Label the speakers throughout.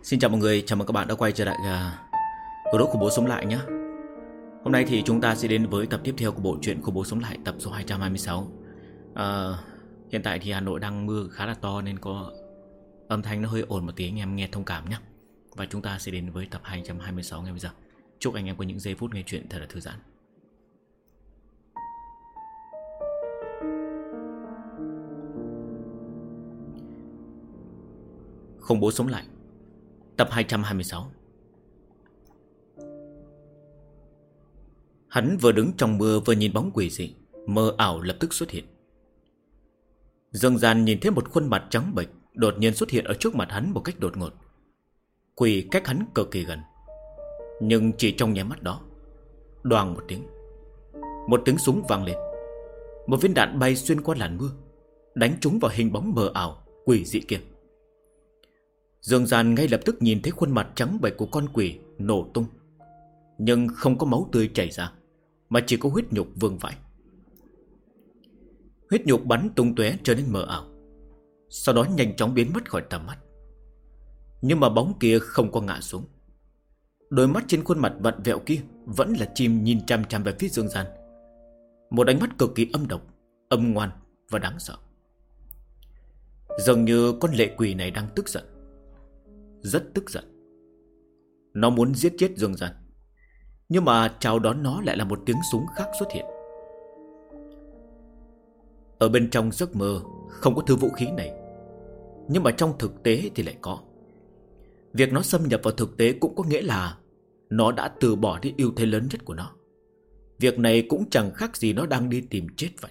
Speaker 1: Xin chào mọi người, chào mừng các bạn đã quay trở lại group Khủng Bố Sống Lại nhé. Hôm nay thì chúng ta sẽ đến với tập tiếp theo của bộ truyện Khủng Bố Sống Lại, tập số 226. Hiện tại thì Hà Nội đang mưa khá là to nên có âm thanh nó hơi ồn một tí, anh em nghe thông cảm nhé. Và chúng ta sẽ đến với tập 226 ngay bây giờ. Chúc anh em có những giây phút nghe chuyện thật là thư giãn. Khủng Bố Sống Lại, tập 226. Hắn vừa đứng trong mưa vừa nhìn bóng quỷ dị mơ ảo lập tức xuất hiện. Dương Gian nhìn thấy một khuôn mặt trắng bệch đột nhiên xuất hiện ở trước mặt hắn một cách đột ngột. Quỷ cách hắn cực kỳ gần, nhưng chỉ trong nháy mắt đó, đoàng một tiếng súng vang lên. Một viên đạn bay xuyên qua làn mưa, đánh trúng vào hình bóng mờ ảo quỷ dị kia. Dương Gian ngay lập tức nhìn thấy khuôn mặt trắng bệch của con quỷ nổ tung, nhưng không có máu tươi chảy ra, mà chỉ có huyết nhục vương vãi. Huyết nhục bắn tung tóe trở nên mờ ảo, sau đó nhanh chóng biến mất khỏi tầm mắt. Nhưng mà bóng kia không có ngã xuống. Đôi mắt trên khuôn mặt vặn vẹo kia vẫn là chim nhìn chằm chằm về phía Dương Gian. Một ánh mắt cực kỳ âm độc, âm ngoan và đáng sợ. Dường như con lệ quỷ này đang tức giận, rất tức giận. Nó muốn giết chết Dương Gian, nhưng mà chào đón nó lại là một tiếng súng khác xuất hiện. Ở bên trong giấc mơ không có thứ vũ khí này, nhưng mà trong thực tế thì lại có. Việc nó xâm nhập vào thực tế cũng có nghĩa là nó đã từ bỏ đi ưu thế lớn nhất của nó. Việc này cũng chẳng khác gì nó đang đi tìm chết vậy.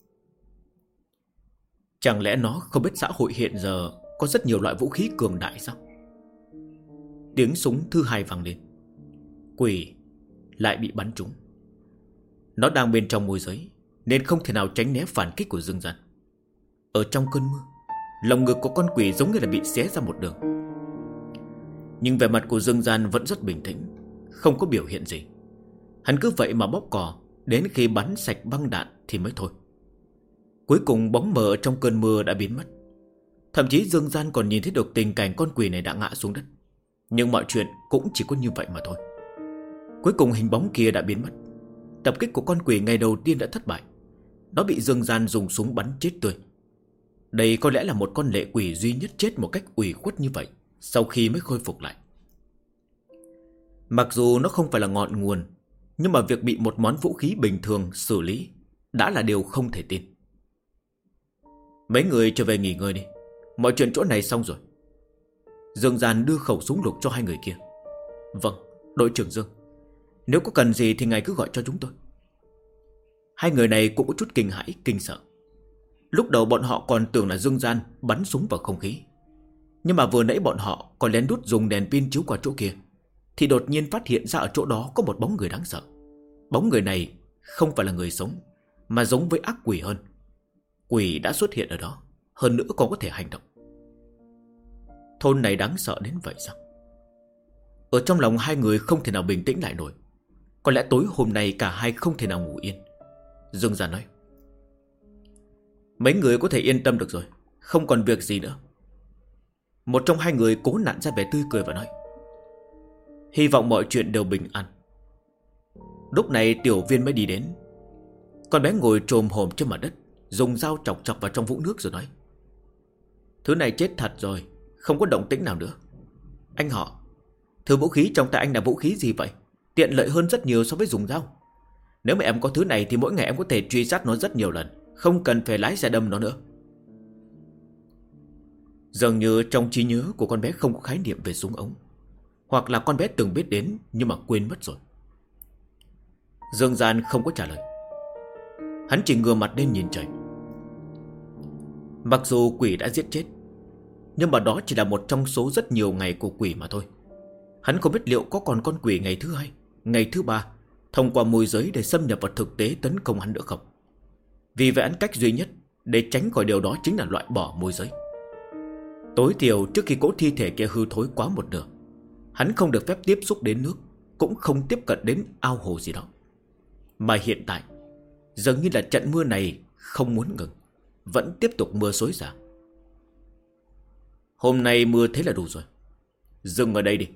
Speaker 1: Chẳng lẽ nó không biết xã hội hiện giờ có rất nhiều loại vũ khí cường đại sao? Tiếng súng thứ hai vang lên. Quỷ lại bị bắn trúng. Nó đang bên trong môi giới nên không thể nào tránh né phản kích của Dương Gian. Ở trong cơn mưa, lồng ngực của con quỷ giống như là bị xé ra một đường. Nhưng vẻ mặt của Dương Gian vẫn rất bình tĩnh, không có biểu hiện gì. Hắn cứ vậy mà bóp cò đến khi bắn sạch băng đạn thì mới thôi. Cuối cùng bóng mờ trong cơn mưa đã biến mất. Thậm chí Dương Gian còn nhìn thấy được tình cảnh con quỷ này đã ngã xuống đất. Nhưng mọi chuyện cũng chỉ có như vậy mà thôi. Cuối cùng hình bóng kia đã biến mất. Tập kích của con quỷ ngày đầu tiên đã thất bại. Nó bị Dương Gian dùng súng bắn chết tươi. Đây có lẽ là một con lệ quỷ duy nhất chết một cách ủy khuất như vậy sau khi mới khôi phục lại. Mặc dù nó không phải là ngọn nguồn, nhưng mà việc bị một món vũ khí bình thường xử lý đã là điều không thể tin. Mấy người trở về nghỉ ngơi đi, mọi chuyện chỗ này xong rồi. Dương Gian đưa khẩu súng lục cho hai người kia. Vâng, đội trưởng Dương, nếu có cần gì thì ngài cứ gọi cho chúng tôi. Hai người này cũng có chút kinh hãi, kinh sợ. Lúc đầu bọn họ còn tưởng là Dương Gian bắn súng vào không khí, nhưng mà vừa nãy bọn họ còn lén lút dùng đèn pin chiếu qua chỗ kia, thì đột nhiên phát hiện ra ở chỗ đó có một bóng người đáng sợ. Bóng người này không phải là người sống, mà giống với ác quỷ hơn. Quỷ đã xuất hiện ở đó, hơn nữa còn có thể hành động. Thôn này đáng sợ đến vậy sao? Ở trong lòng hai người không thể nào bình tĩnh lại nổi. Có lẽ tối hôm nay cả hai không thể nào ngủ yên. Dương Gian nói: mấy người có thể yên tâm được rồi, không còn việc gì nữa. Một trong hai người cố nặn ra vẻ tươi cười và nói: hy vọng mọi chuyện đều bình an. Lúc này Tiểu Viên mới đi đến. Con bé ngồi chồm hổm trên mặt đất, dùng dao chọc chọc vào trong vũng nước rồi nói: thứ này chết thật rồi, không có động tĩnh nào nữa. Anh họ, thứ vũ khí trong tay anh là vũ khí gì vậy? Tiện lợi hơn rất nhiều so với dùng dao. Nếu mà em có thứ này thì mỗi ngày em có thể truy sát nó rất nhiều lần, không cần phải lái xe đâm nó nữa. Dường như trong trí nhớ của con bé không có khái niệm về súng ống, hoặc là con bé từng biết đến nhưng mà quên mất rồi. Dương Gian không có trả lời. Hắn chỉ ngửa mặt lên nhìn trời. Mặc dù quỷ đã giết chết, nhưng mà đó chỉ là một trong số rất nhiều ngày của quỷ mà thôi. Hắn không biết liệu có còn con quỷ ngày thứ hai, ngày thứ ba thông qua môi giới để xâm nhập vào thực tế tấn công hắn nữa không. Vì vậy hắn cách duy nhất để tránh khỏi điều đó chính là loại bỏ môi giới. Tối thiểu trước khi cỗ thi thể kia hư thối quá một nửa, hắn không được phép tiếp xúc đến nước, cũng không tiếp cận đến ao hồ gì đó. Mà hiện tại dường như là trận mưa này không muốn ngừng, vẫn tiếp tục mưa xối xả. Hôm nay mưa thế là đủ rồi. Dừng ở đây đi.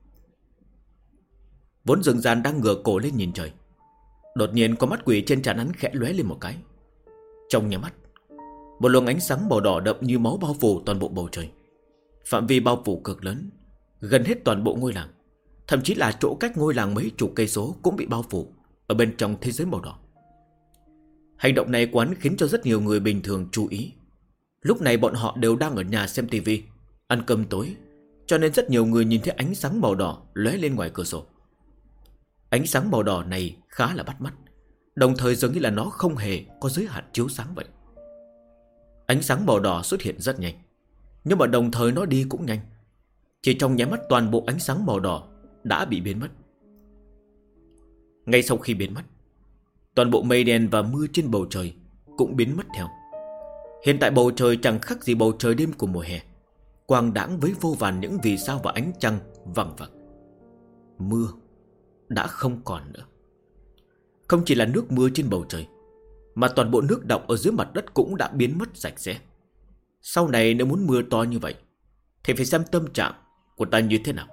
Speaker 1: Vốn Dương Gian đang ngửa cổ lên nhìn trời. Đột nhiên có mắt quỷ trên trán hắn khẽ lóe lên một cái. Trong nhà mắt, một luồng ánh sáng màu đỏ đậm như máu bao phủ toàn bộ bầu trời. Phạm vi bao phủ cực lớn, gần hết toàn bộ ngôi làng. Thậm chí là chỗ cách ngôi làng mấy chục cây số cũng bị bao phủ ở bên trong thế giới màu đỏ. Hành động này của hắn khiến cho rất nhiều người bình thường chú ý. Lúc này bọn họ đều đang ở nhà xem tivi, ăn cơm tối, cho nên rất nhiều người nhìn thấy ánh sáng màu đỏ lóe lên ngoài cửa sổ. Ánh sáng màu đỏ này khá là bắt mắt, đồng thời dường như là nó không hề có giới hạn chiếu sáng vậy. Ánh sáng màu đỏ xuất hiện rất nhanh, nhưng mà đồng thời nó đi cũng nhanh. Chỉ trong nháy mắt toàn bộ ánh sáng màu đỏ đã bị biến mất. Ngay sau khi biến mất, toàn bộ mây đen và mưa trên bầu trời cũng biến mất theo. Hiện tại bầu trời chẳng khác gì bầu trời đêm của mùa hè, quang đãng với vô vàn những vì sao và ánh trăng vằng vặc. Mưa đã không còn nữa. Không chỉ là nước mưa trên bầu trời, mà toàn bộ nước đọng ở dưới mặt đất cũng đã biến mất sạch sẽ. Sau này nếu muốn mưa to như vậy thì phải xem tâm trạng của ta như thế nào.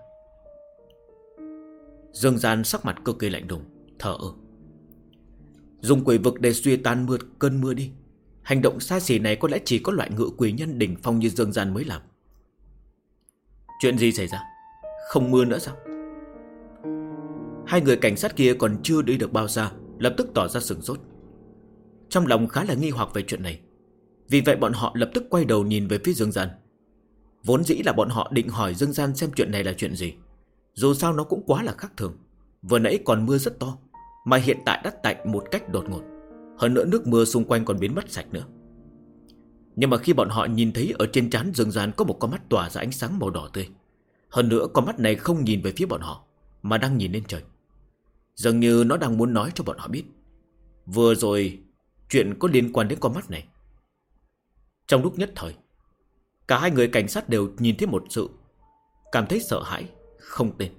Speaker 1: Dương Gian sắc mặt cực kỳ lạnh lùng, thở ơ. Dùng quỷ vực để xua tan cơn mưa đi. Hành động xa xỉ này có lẽ chỉ có loại ngự quỷ nhân đỉnh phong như Dương Gian mới làm. Chuyện gì xảy ra? Không mưa nữa sao? Hai người cảnh sát kia còn chưa đi được bao xa, lập tức tỏ ra sửng sốt. Trong lòng khá là nghi hoặc về chuyện này. Vì vậy bọn họ lập tức quay đầu nhìn về phía Dương Gian. Vốn dĩ là bọn họ định hỏi Dương Gian xem chuyện này là chuyện gì. Dù sao nó cũng quá là khác thường. Vừa nãy còn mưa rất to, mà hiện tại đã tạnh một cách đột ngột. Hơn nữa nước mưa xung quanh còn biến mất sạch nữa. Nhưng mà khi bọn họ nhìn thấy ở trên trán Dương Gian có một con mắt tỏa ra ánh sáng màu đỏ tươi. Hơn nữa con mắt này không nhìn về phía bọn họ, mà đang nhìn lên trời. Dường như nó đang muốn nói cho bọn họ biết vừa rồi chuyện có liên quan đến con mắt này. Trong lúc nhất thời, cả hai người cảnh sát đều nhìn thấy một sự cảm thấy sợ hãi không tên.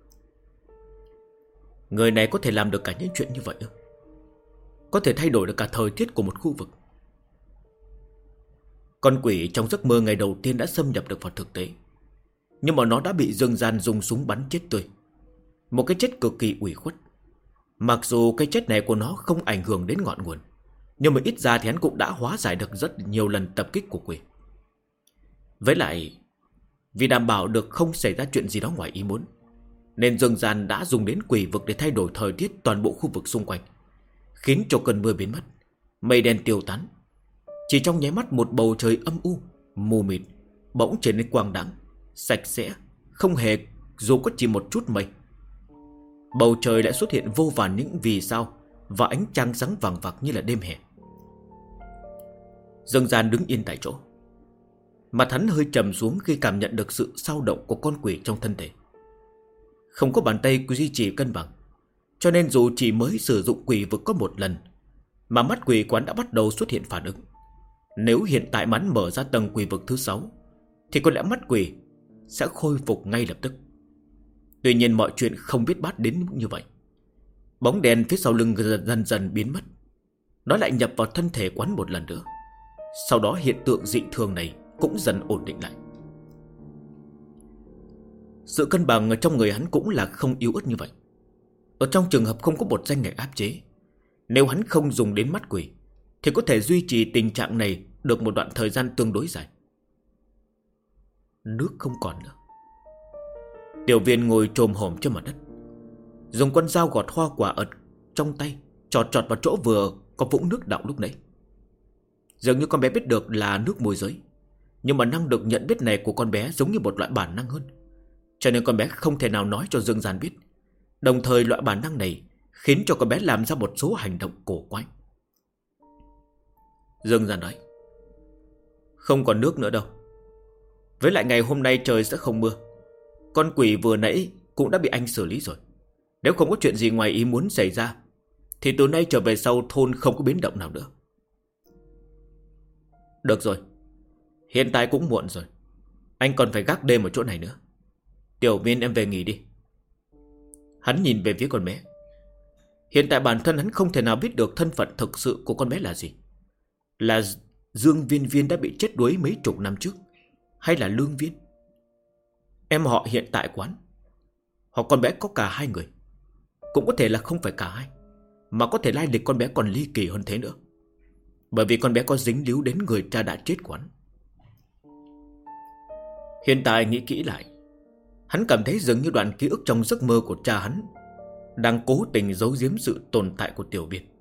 Speaker 1: Người này có thể làm được cả những chuyện như vậy ư? Có thể thay đổi được cả thời tiết của một khu vực. Con quỷ trong giấc mơ ngày đầu tiên đã xâm nhập được vào thực tế, nhưng mà nó đã bị Dương Gian dùng súng bắn chết tươi. Một cái chết cực kỳ ủy khuất. Mặc dù cái chết này của nó không ảnh hưởng đến ngọn nguồn, nhưng mà ít ra thì hắn cũng đã hóa giải được rất nhiều lần tập kích của quỷ. Với lại, vì đảm bảo được không xảy ra chuyện gì đó ngoài ý muốn, nên Dương Gian đã dùng đến quỷ vực để thay đổi thời tiết toàn bộ khu vực xung quanh, khiến cho cơn mưa biến mất, mây đen tiêu tán. Chỉ trong nháy mắt một bầu trời âm u, mù mịt bỗng trở nên quang đãng, sạch sẽ, không hề dù có chỉ một chút mây. Bầu trời lại xuất hiện vô vàn những vì sao và ánh trăng sáng vàng vặc như là đêm hè. Dương Gian đứng yên tại chỗ, mặt hắn hơi trầm xuống khi cảm nhận được sự xao động của con quỷ trong thân thể. Không có bàn tay duy trì cân bằng, cho nên dù chỉ mới sử dụng quỷ vực có một lần mà mắt quỷ quán đã bắt đầu xuất hiện phản ứng. Nếu hiện tại hắn mở ra tầng quỷ vực thứ 6 thì có lẽ mắt quỷ sẽ khôi phục ngay lập tức. Tuy nhiên mọi chuyện không biết bát đến như vậy. Bóng đèn phía sau lưng dần dần biến mất. Nó lại nhập vào thân thể quán một lần nữa. Sau đó hiện tượng dị thường này cũng dần ổn định lại. Sự cân bằng ở trong người hắn cũng là không yếu ớt như vậy. Ở trong trường hợp không có một danh ngạch áp chế, nếu hắn không dùng đến mắt quỷ thì có thể duy trì tình trạng này được một đoạn thời gian tương đối dài. Nước không còn nữa. Tiểu Viên ngồi chồm hổm trên mặt đất, dùng con dao gọt hoa quả ở trong tay chọt vào chỗ vừa có vũng nước đọng lúc nãy. Dường như con bé biết được là nước môi giới, nhưng mà năng lực nhận biết này của con bé giống như một loại bản năng hơn, cho nên con bé không thể nào nói cho Dương Gian biết. Đồng thời loại bản năng này khiến cho con bé làm ra một số hành động cổ quái. Dương Gian nói: không còn nước nữa đâu. Với lại ngày hôm nay trời sẽ không mưa. Con quỷ vừa nãy cũng đã bị anh xử lý rồi. Nếu không có chuyện gì ngoài ý muốn xảy ra thì từ nay trở về sau thôn không có biến động nào nữa. Được rồi, hiện tại cũng muộn rồi, anh còn phải gác đêm ở chỗ này nữa. Tiểu Viên em về nghỉ đi. Hắn nhìn về phía con bé. Hiện tại bản thân hắn không thể nào biết được thân phận thực sự của con bé là gì. Là Dương Viên Viên đã bị chết đuối mấy chục năm trước, hay là Lương Viên? em họ hiện tại quán, hoặc con bé có cả hai người. Cũng có thể là không phải cả hai, mà có thể lai lịch con bé còn ly kỳ hơn thế nữa. Bởi vì con bé có dính líu đến người cha đã chết quán. Hiện tại nghĩ kỹ lại, hắn cảm thấy dường như đoạn ký ức trong giấc mơ của cha hắn đang cố tình giấu giếm sự tồn tại của Tiểu Viên.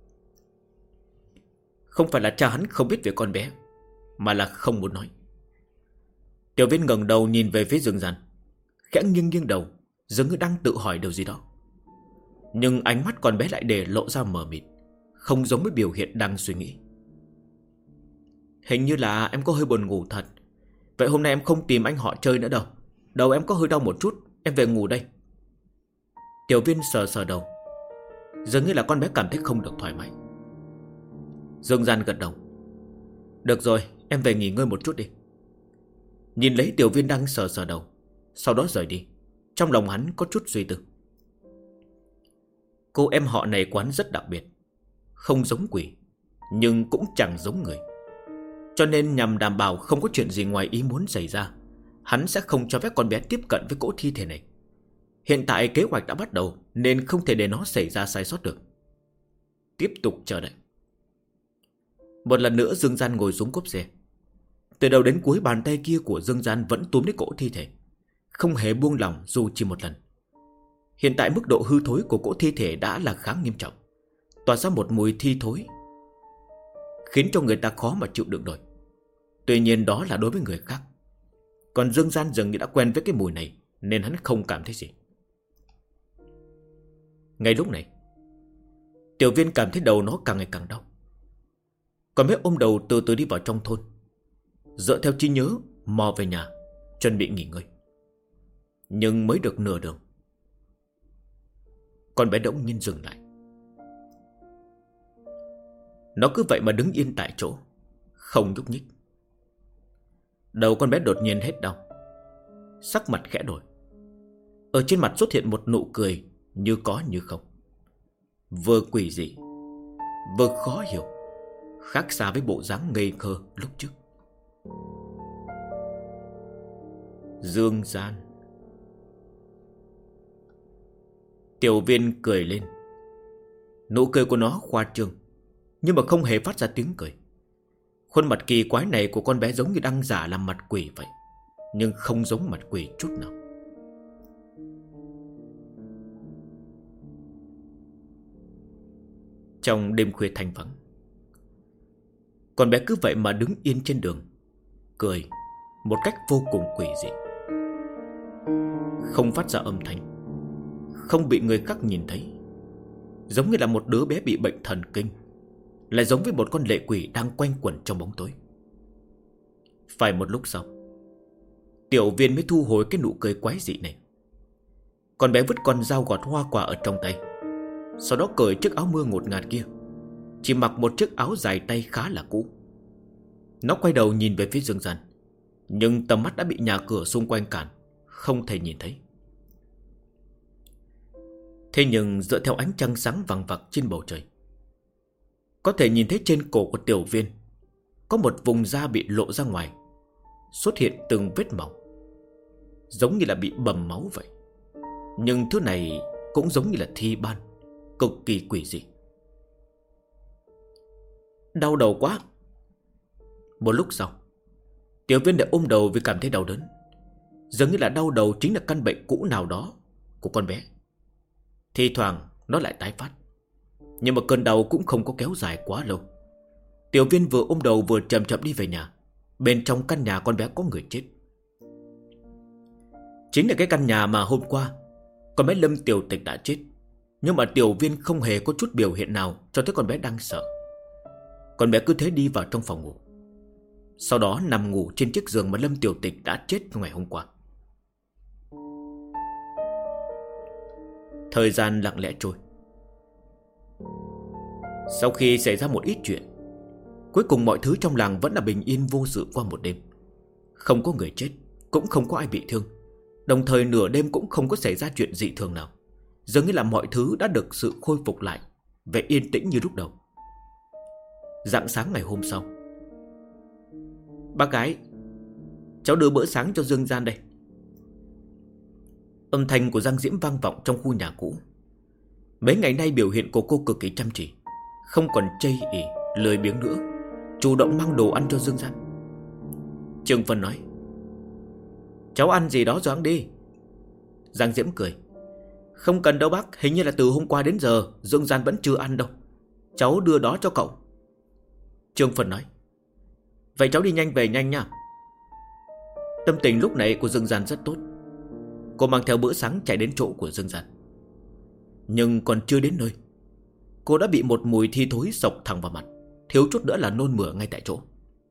Speaker 1: Không phải là cha hắn không biết về con bé, mà là không muốn nói. Tiểu Viên ngẩng đầu nhìn về phía Dương Gian, khẽ nghiêng nghiêng đầu, dường như đang tự hỏi điều gì đó. Nhưng ánh mắt con bé lại để lộ ra mờ mịt, không giống với biểu hiện đang suy nghĩ. Hình như là em có hơi buồn ngủ thật. Vậy hôm nay em không tìm anh họ chơi nữa đâu. Đầu em có hơi đau một chút, em về ngủ đây. Tiểu Viên sờ sờ đầu, dường như là con bé cảm thấy không được thoải mái. Dương Gian gật đầu. Được rồi, em về nghỉ ngơi một chút đi. Nhìn lấy Tiểu Viên đang sờ sờ đầu, sau đó rời đi. Trong lòng hắn có chút suy tư. Cô em họ này quán rất đặc biệt, không giống quỷ, nhưng cũng chẳng giống người. Cho nên nhằm đảm bảo không có chuyện gì ngoài ý muốn xảy ra, hắn sẽ không cho phép con bé tiếp cận với cỗ thi thể này. Hiện tại kế hoạch đã bắt đầu, nên không thể để nó xảy ra sai sót được. Tiếp tục chờ đợi. Một lần nữa Dương Gian ngồi xuống cốp xe. Từ đầu đến cuối bàn tay kia của Dương Gian vẫn túm lấy cỗ thi thể, không hề buông lỏng dù chỉ một lần. Hiện tại mức độ hư thối của cỗ thi thể đã là khá nghiêm trọng, tỏa ra một mùi thi thối khiến cho người ta khó mà chịu đựng nổi. Tuy nhiên đó là đối với người khác, còn Dương Gian dường như đã quen với cái mùi này, nên hắn không cảm thấy gì. Ngay lúc này, Tiểu Viên cảm thấy đầu nó càng ngày càng đau. Còn bé ôm đầu từ từ đi vào trong thôn, dựa theo trí nhớ mò về nhà, chuẩn bị nghỉ ngơi. Nhưng mới được nửa đường, con bé đỗng nhiên dừng lại. Nó cứ vậy mà đứng yên tại chỗ, không nhúc nhích. Đầu con bé đột nhiên hết đau, sắc mặt khẽ đổi. Ở trên mặt xuất hiện một nụ cười như có như không, vừa quỷ dị, vừa khó hiểu, khác xa với bộ dáng ngây thơ lúc trước. Dương Gian. Tiểu Viên cười lên. Nụ cười của nó khoa trương, nhưng mà không hề phát ra tiếng cười. Khuôn mặt kỳ quái này của con bé giống như đang giả làm mặt quỷ vậy, nhưng không giống mặt quỷ chút nào. Trong đêm khuya thanh vắng, con bé cứ vậy mà đứng yên trên đường, cười một cách vô cùng quỷ dị, không phát ra âm thanh, không bị người khác nhìn thấy, giống như là một đứa bé bị bệnh thần kinh, lại giống với một con lệ quỷ đang quanh quẩn trong bóng tối. Phải một lúc sau, Tiểu Viên mới thu hồi cái nụ cười quái dị này. Con bé vứt con dao gọt hoa quả ở trong tay, sau đó cởi chiếc áo mưa ngột ngạt kia, chỉ mặc một chiếc áo dài tay khá là cũ. Nó quay đầu nhìn về phía Dương Gian, nhưng tầm mắt đã bị nhà cửa xung quanh cản, không thể nhìn thấy. Thế nhưng dựa theo ánh trăng sáng vằng vặc trên bầu trời, có thể nhìn thấy trên cổ của Tiểu Viên có một vùng da bị lộ ra ngoài, xuất hiện từng vết máu, giống như là bị bầm máu vậy. Nhưng thứ này cũng giống như là thi ban, cực kỳ quỷ dị. Đau đầu quá. Một lúc sau, Tiểu Viên đã ôm đầu vì cảm thấy đau đớn, dường như là đau đầu chính là căn bệnh cũ nào đó của con bé. Thì thoảng nó lại tái phát, nhưng mà cơn đau cũng không có kéo dài quá lâu. Tiểu Viên vừa ôm đầu vừa chậm chậm đi về nhà. Bên trong căn nhà con bé có người chết. Chính là cái căn nhà mà hôm qua con bé Lâm Tiểu Tịch đã chết. Nhưng mà Tiểu Viên không hề có chút biểu hiện nào cho thấy con bé đang sợ. Con bé cứ thế đi vào trong phòng ngủ, sau đó nằm ngủ trên chiếc giường mà Lâm Tiểu Tịch đã chết ngày hôm qua. Thời gian lặng lẽ trôi. Sau khi xảy ra một ít chuyện, cuối cùng mọi thứ trong làng vẫn là bình yên vô sự qua một đêm. Không có người chết, cũng không có ai bị thương. Đồng thời nửa đêm cũng không có xảy ra chuyện dị thường nào, dường như là mọi thứ đã được sự khôi phục lại, về yên tĩnh như lúc đầu. Rạng sáng ngày hôm sau, bác gái, cháu đưa bữa sáng cho Dương Gian đây. Âm thanh của Giang Diễm vang vọng trong khu nhà cũ. Mấy ngày nay biểu hiện của cô cực kỳ chăm chỉ, không còn chây ỉ, lười biếng nữa, chủ động mang đồ ăn cho Dương Gian. Trương Vân nói: cháu ăn gì đó rồi ăn đi. Giang Diễm cười: không cần đâu bác, hình như là từ hôm qua đến giờ Dương Gian vẫn chưa ăn đâu. Cháu đưa đó cho cậu. Trương Vân nói: vậy cháu đi nhanh về nhanh nha. Tâm tình lúc này của Dương Gian rất tốt. Cô mang theo bữa sáng chạy đến chỗ của Dương Gian. Nhưng còn chưa đến nơi, cô đã bị một mùi thi thối xộc thẳng vào mặt, thiếu chút nữa là nôn mửa ngay tại chỗ.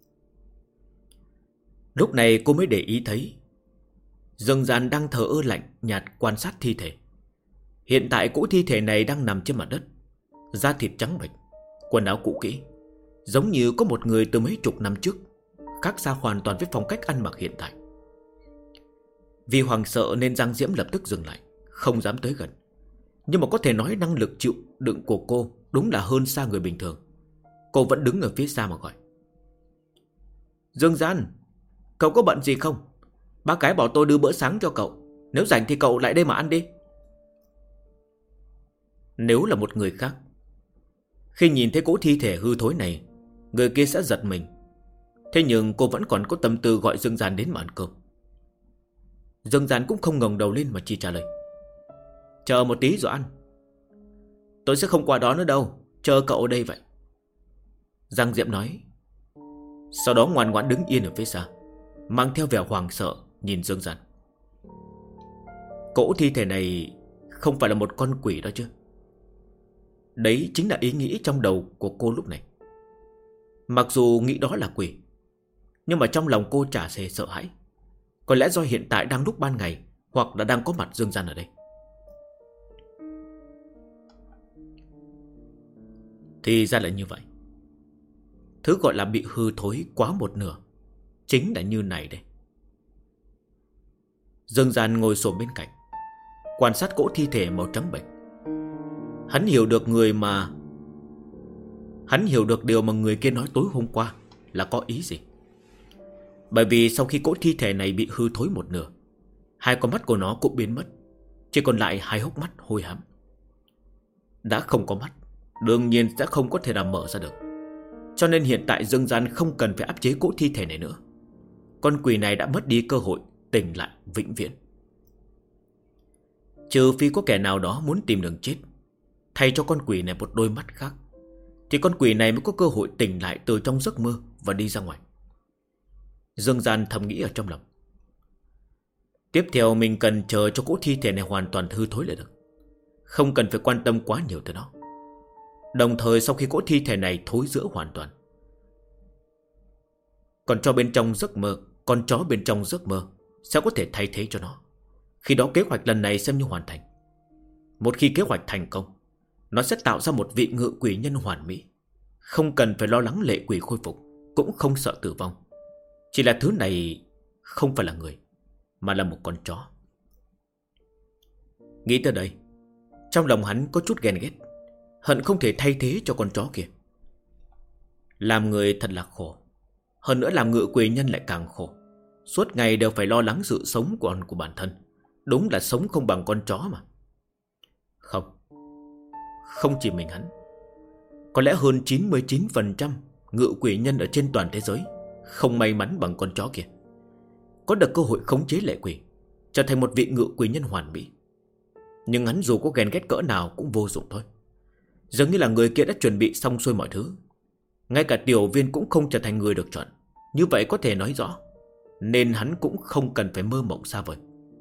Speaker 1: Lúc này cô mới để ý thấy Dương Gian đang thờ ơ lạnh nhạt quan sát thi thể. Hiện tại cỗ thi thể này đang nằm trên mặt đất, da thịt trắng bệch, quần áo cũ kỹ, giống như có một người từ mấy chục năm trước, khác xa hoàn toàn với phong cách ăn mặc hiện tại. Vì hoảng sợ nên Giang Diễm lập tức dừng lại, không dám tới gần. Nhưng mà có thể nói năng lực chịu đựng của cô đúng là hơn xa người bình thường. Cô vẫn đứng ở phía xa mà gọi: Dương Gian, cậu có bận gì không? Bác gái bảo tôi đưa bữa sáng cho cậu, nếu rảnh thì cậu lại đây mà ăn đi. Nếu là một người khác, khi nhìn thấy cỗ thi thể hư thối này, người kia sẽ giật mình. Thế nhưng cô vẫn còn có tâm tư gọi Dương Gian đến mà ăn cơm. Dương Gian cũng không ngẩng đầu lên mà chỉ trả lời: chờ một tí rồi ăn. Tôi sẽ không qua đó nữa đâu, chờ cậu ở đây vậy. Giang Diệm nói. Sau đó ngoan ngoãn đứng yên ở phía xa, mang theo vẻ hoàng sợ nhìn Dương Gian. Cỗ thi thể này không phải là một con quỷ đó chứ? Đấy chính là ý nghĩ trong đầu của cô lúc này. Mặc dù nghĩ đó là quỷ, nhưng mà trong lòng cô chả hề sợ hãi. Có lẽ do hiện tại đang lúc ban ngày, hoặc là đang có mặt Dương Gian ở đây. Thì ra là như vậy. Thứ gọi là bị hư thối quá một nửa chính là như này đây. Dương Gian ngồi xổm bên cạnh, quan sát cỗ thi thể màu trắng bệch. Hắn hiểu được điều mà người kia nói tối hôm qua là có ý gì. Bởi vì sau khi cỗ thi thể này bị hư thối một nửa, hai con mắt của nó cũng biến mất, chỉ còn lại hai hốc mắt hôi hám. Đã không có mắt, đương nhiên sẽ không có thể nào mở ra được. Cho nên hiện tại Dương Gian không cần phải áp chế cỗ thi thể này nữa. Con quỷ này đã mất đi cơ hội tỉnh lại vĩnh viễn. Trừ phi có kẻ nào đó muốn tìm đường chết, thay cho con quỷ này một đôi mắt khác, thì con quỷ này mới có cơ hội tỉnh lại từ trong giấc mơ và đi ra ngoài. Dương Gian thầm nghĩ ở trong lòng. Tiếp theo mình cần chờ cho cỗ thi thể này hoàn toàn hư thối lại được, không cần phải quan tâm quá nhiều tới nó. Đồng thời sau khi cỗ thi thể này thối rữa hoàn toàn, con chó bên trong giấc mơ sẽ có thể thay thế cho nó. Khi đó kế hoạch lần này xem như hoàn thành. Một khi kế hoạch thành công, nó sẽ tạo ra một vị ngự quỷ nhân hoàn mỹ, không cần phải lo lắng lệ quỷ khôi phục, cũng không sợ tử vong. Chỉ là thứ này không phải là người, mà là một con chó. Nghĩ tới đây, trong lòng hắn có chút ghen ghét, hận không thể thay thế cho con chó kia. Làm người thật là khổ, hơn nữa làm ngự quỷ nhân lại càng khổ. Suốt ngày đều phải lo lắng sự sống của bản thân. Đúng là sống không bằng con chó mà. Không chỉ mình hắn, có lẽ hơn 99% ngự quỷ nhân ở trên toàn thế giới không may mắn bằng con chó kia, có được cơ hội khống chế lệ quỷ, trở thành một vị ngự quỷ nhân hoàn mỹ. Nhưng hắn dù có ghen ghét cỡ nào cũng vô dụng thôi. Dường như là người kia đã chuẩn bị xong xuôi mọi thứ, ngay cả tiểu viên cũng không trở thành người được chọn. Như vậy có thể nói rõ, nên hắn cũng không cần phải mơ mộng xa vời.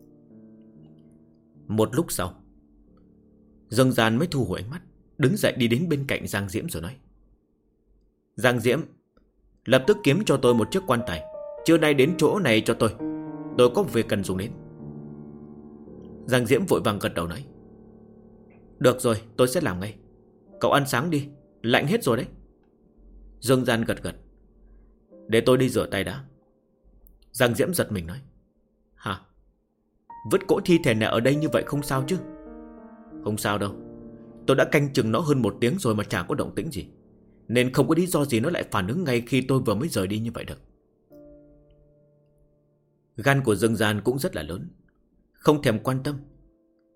Speaker 1: Một lúc sau, Dương Gian mới thu hồi ánh mắt, đứng dậy đi đến bên cạnh Giang Diễm rồi nói. Giang Diễm, lập tức kiếm cho tôi một chiếc quan tài, trưa nay đến chỗ này cho tôi có việc cần dùng đến. Giang Diễm vội vàng gật đầu nói. Được rồi, tôi sẽ làm ngay. Cậu ăn sáng đi, lạnh hết rồi đấy. Dương Gian gật gật. Để tôi đi rửa tay đã. Giang Diễm giật mình nói. Hả? Vứt cỗ thi thể này ở đây như vậy không sao chứ? Không sao đâu, tôi đã canh chừng nó hơn 1 tiếng rồi mà chả có động tĩnh gì, nên không có lý do gì nó lại phản ứng ngay khi tôi vừa mới rời đi như vậy được. Gan của Dương Gian cũng rất là lớn, không thèm quan tâm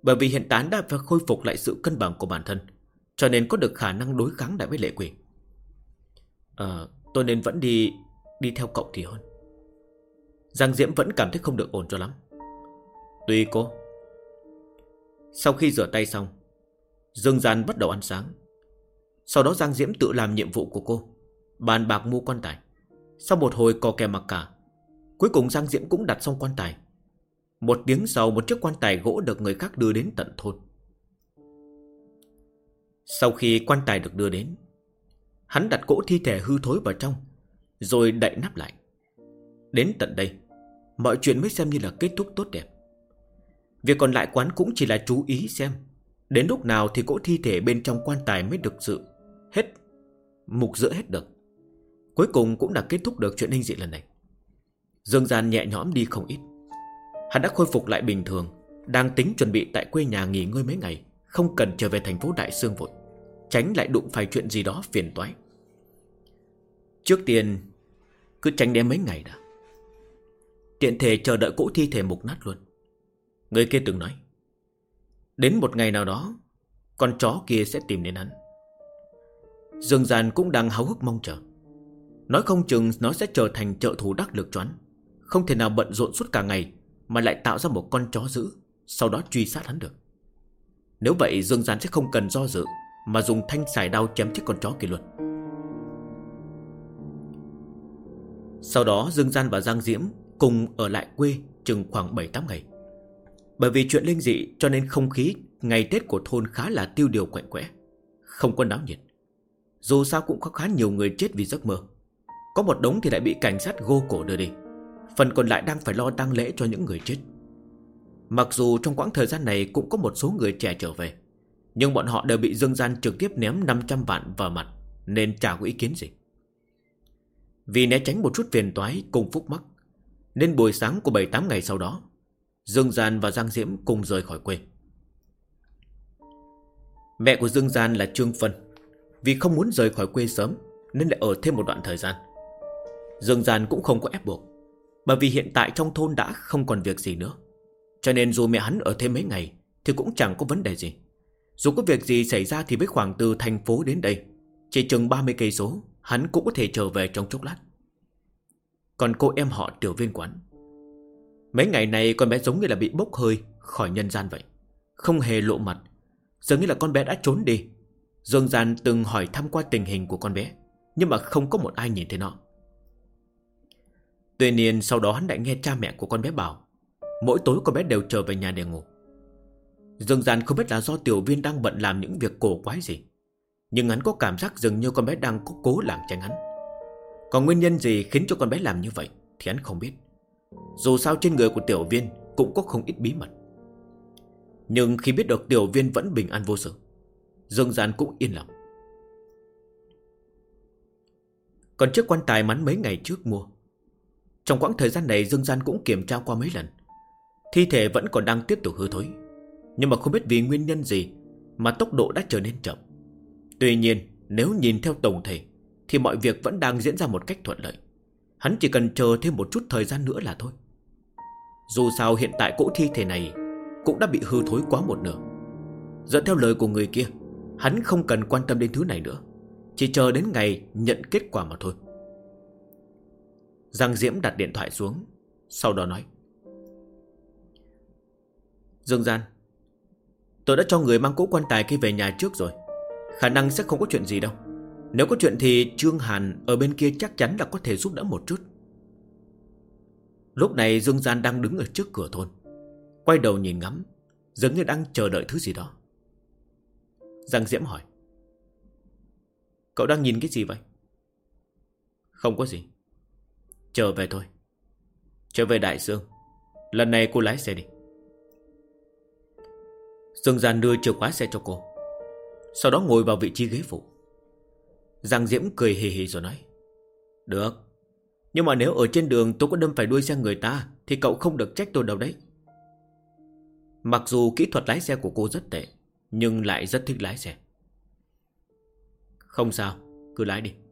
Speaker 1: Bởi vì hiện tại đã phải khôi phục lại sự cân bằng của bản thân, cho nên có được khả năng đối kháng lại với lệ quỷ. Tôi nên vẫn đi theo cậu thì hơn. Giang Diễm vẫn cảm thấy không được ổn cho lắm. Tùy cô. Sau khi rửa tay xong, Dương Gian bắt đầu ăn sáng. Sau đó Giang Diễm tự làm nhiệm vụ của cô, bàn bạc mua quan tài. Sau một hồi cò kè mặc cả, cuối cùng Giang Diễm cũng đặt xong quan tài. Một tiếng sau, một chiếc quan tài gỗ được người khác đưa đến tận thôn. Sau khi quan tài được đưa đến, hắn đặt cỗ thi thể hư thối vào trong, rồi đậy nắp lại. Đến tận đây, mọi chuyện mới xem như là kết thúc tốt đẹp. Việc còn lại quán cũng chỉ là chú ý xem đến lúc nào thì cỗ thi thể bên trong quan tài mới được mục rửa hết được. Cuối cùng cũng đã kết thúc được chuyện linh dị lần này. Dương Gian nhẹ nhõm đi không ít. Hắn đã khôi phục lại bình thường, đang tính chuẩn bị tại quê nhà nghỉ ngơi mấy ngày, không cần trở về thành phố Đại Sương vội, tránh lại đụng phải chuyện gì đó phiền toái. Trước tiên cứ tránh đến mấy ngày đã, tiện thể chờ đợi cỗ thi thể mục nát luôn. Người kia từng nói, đến một ngày nào đó con chó kia sẽ tìm đến hắn. Dương Gian cũng đang háo hức mong chờ. Nói không chừng nó sẽ trở thành trợ thủ đắc lực cho hắn, không thể nào bận rộn suốt cả ngày mà lại tạo ra một con chó dữ, sau đó truy sát hắn được. Nếu vậy Dương Gian sẽ không cần do dự mà dùng thanh sải đao chém chết con chó kia luôn. Sau đó Dương Gian và Giang Diễm cùng ở lại quê chừng khoảng 7-8 ngày. Bởi vì chuyện linh dị cho nên không khí ngày Tết của thôn khá là tiêu điều quạnh quẽ, không có náo nhiệt. Dù sao cũng có khá nhiều người chết vì giấc mơ. Có một đống thì lại bị cảnh sát gô cổ đưa đi, phần còn lại đang phải lo tang lễ cho những người chết. Mặc dù trong quãng thời gian này cũng có một số người trẻ trở về, nhưng bọn họ đều bị Dương Gian trực tiếp ném 500 vạn vào mặt, nên chả có ý kiến gì. Vì né tránh một chút phiền toái cùng phúc mắc, nên buổi sáng của 7-8 ngày sau đó, Dương Gian và Giang Diễm cùng rời khỏi quê. Mẹ của Dương Gian là Trương Phân, vì không muốn rời khỏi quê sớm nên lại ở thêm một đoạn thời gian. Dương Gian cũng không có ép buộc, bởi vì hiện tại trong thôn đã không còn việc gì nữa, cho nên dù mẹ hắn ở thêm mấy ngày thì cũng chẳng có vấn đề gì. Dù có việc gì xảy ra thì với khoảng từ thành phố đến đây chỉ chừng 30 cây số, hắn cũng có thể trở về trong chốc lát. Còn cô em họ Tiểu Viên quán, mấy ngày này con bé giống như là bị bốc hơi khỏi nhân gian vậy, không hề lộ mặt, dường như là con bé đã trốn đi. Dương Gian từng hỏi thăm qua tình hình của con bé, nhưng mà không có một ai nhìn thấy nó. Tuy nhiên sau đó hắn lại nghe cha mẹ của con bé bảo mỗi tối con bé đều trở về nhà để ngủ. Dương Gian không biết là do Tiểu Viên đang bận làm những việc cổ quái gì, nhưng hắn có cảm giác dường như con bé đang cố làm tránh hắn. Còn nguyên nhân gì khiến cho con bé làm như vậy thì hắn không biết. Dù sao trên người của Tiểu Viên cũng có không ít bí mật. Nhưng khi biết được Tiểu Viên vẫn bình an vô sự, Dương Gian cũng yên lòng. Còn chiếc quan tài hắn mấy ngày trước mua, trong quãng thời gian này Dương Gian cũng kiểm tra qua mấy lần. Thi thể vẫn còn đang tiếp tục hư thối, nhưng mà không biết vì nguyên nhân gì mà tốc độ đã trở nên chậm. Tuy nhiên nếu nhìn theo tổng thể thì mọi việc vẫn đang diễn ra một cách thuận lợi. Hắn chỉ cần chờ thêm một chút thời gian nữa là thôi. Dù sao hiện tại cỗ thi thể này cũng đã bị hư thối quá một nửa. Dẫn theo lời của người kia, hắn không cần quan tâm đến thứ này nữa, chỉ chờ đến ngày nhận kết quả mà thôi. Giang Diễm đặt điện thoại xuống, sau đó nói: Dương Gian, tôi đã cho người mang cỗ quan tài kia về nhà trước rồi, khả năng sẽ không có chuyện gì đâu. Nếu có chuyện thì Trương Hàn ở bên kia chắc chắn là có thể giúp đỡ một chút. Lúc này Dương Gian đang đứng ở trước cửa thôn, quay đầu nhìn ngắm, dường như đang chờ đợi thứ gì đó. Giang Diễm hỏi: Cậu đang nhìn cái gì vậy? Không có gì, trở về thôi. Trở về Đại Sương. Lần này cô lái xe đi. Dương Gian đưa chìa khóa xe cho cô, sau đó ngồi vào vị trí ghế phụ. Giang Diễm cười hì hì rồi nói: Được, nhưng mà nếu ở trên đường tôi có đâm phải đuôi xe người ta thì cậu không được trách tôi đâu đấy. Mặc dù kỹ thuật lái xe của cô rất tệ, nhưng lại rất thích lái xe. Không sao, cứ lái đi.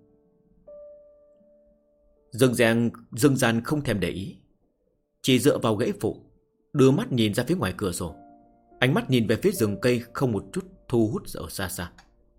Speaker 1: Dương Gian không thèm để ý, chỉ dựa vào ghế phụ, đưa mắt nhìn ra phía ngoài cửa sổ. Ánh mắt nhìn về phía rừng cây không một chút thu hút ở xa xa.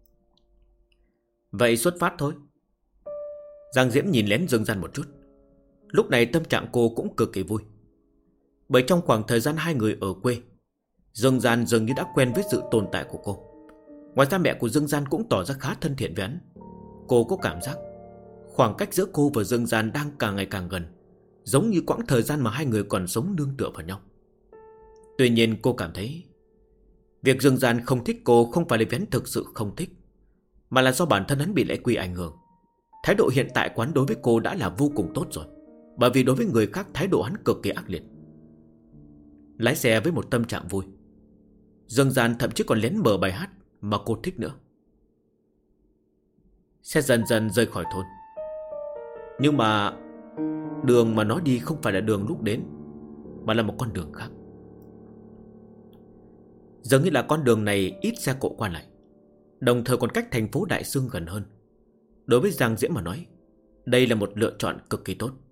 Speaker 1: Vậy xuất phát thôi. Giang Diễm nhìn lén Dương Gian một chút. Lúc này tâm trạng cô cũng cực kỳ vui. Bởi trong khoảng thời gian hai người ở quê, Dương Gian dường như đã quen với sự tồn tại của cô. Ngoài ra mẹ của Dương Gian cũng tỏ ra khá thân thiện với hắn. Cô có cảm giác khoảng cách giữa cô và Dương Gian đang càng ngày càng gần, giống như quãng thời gian mà hai người còn sống nương tựa vào nhau. Tuy nhiên cô cảm thấy việc Dương Gian không thích cô không phải là vì hắn thực sự không thích, mà là do bản thân hắn bị Lễ Quy ảnh hưởng. Thái độ hiện tại của hắn đối với cô đã là vô cùng tốt rồi, bởi vì đối với người khác thái độ hắn cực kỳ ác liệt. Lái xe với một tâm trạng vui, Dương Gian thậm chí còn lén mở bài hát mà cô thích nữa. Xe dần dần rời khỏi thôn. Nhưng mà đường mà nó đi không phải là đường lúc đến, mà là một con đường khác. Dường như là con đường này ít xe cộ qua lại, đồng thời còn cách thành phố Đại Xương gần hơn. Đối với Giang Diễm mà nói, đây là một lựa chọn cực kỳ tốt.